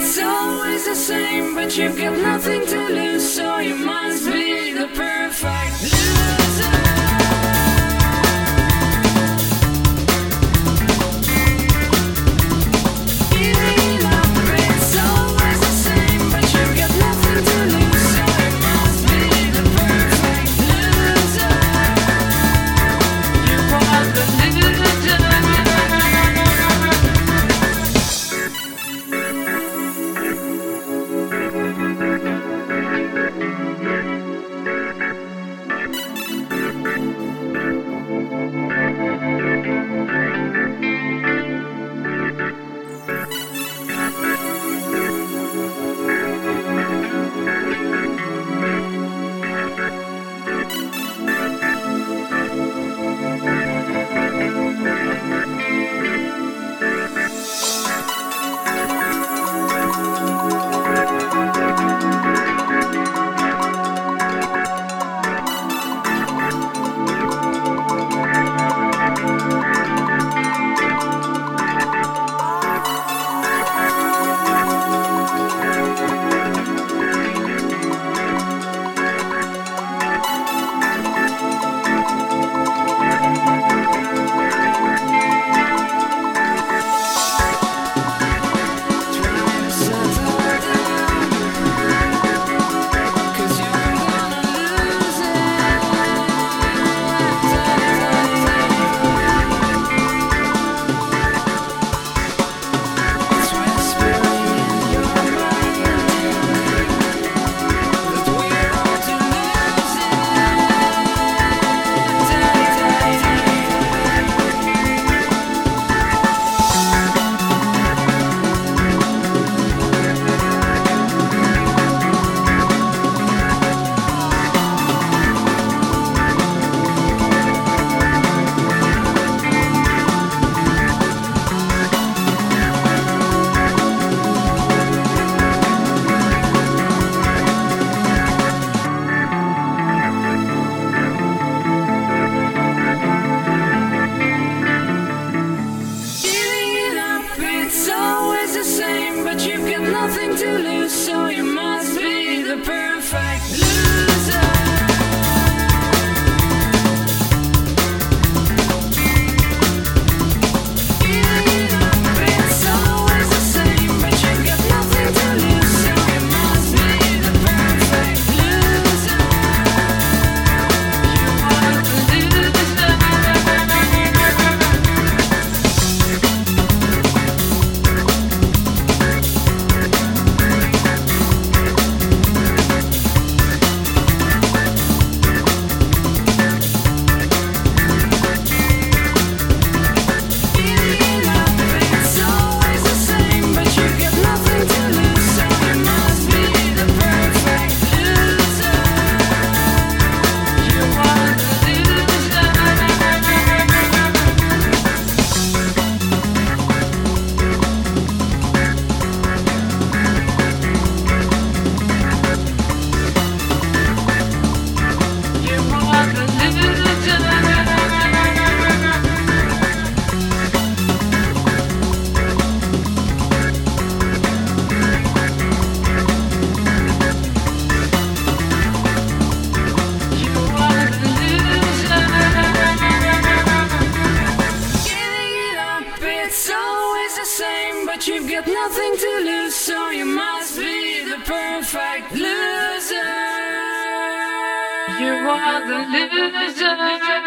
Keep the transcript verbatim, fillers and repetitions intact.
it's always the same, but you've got nothing to lose, so you must be the perfect loser. Nothing to lose, so you must be the perfect loser. Feeling up, it's always the same, but you've got nothing to lose, so you must be the perfect loser. You are the loser. But you've got nothing to lose, so you must be the perfect loser. You are the loser.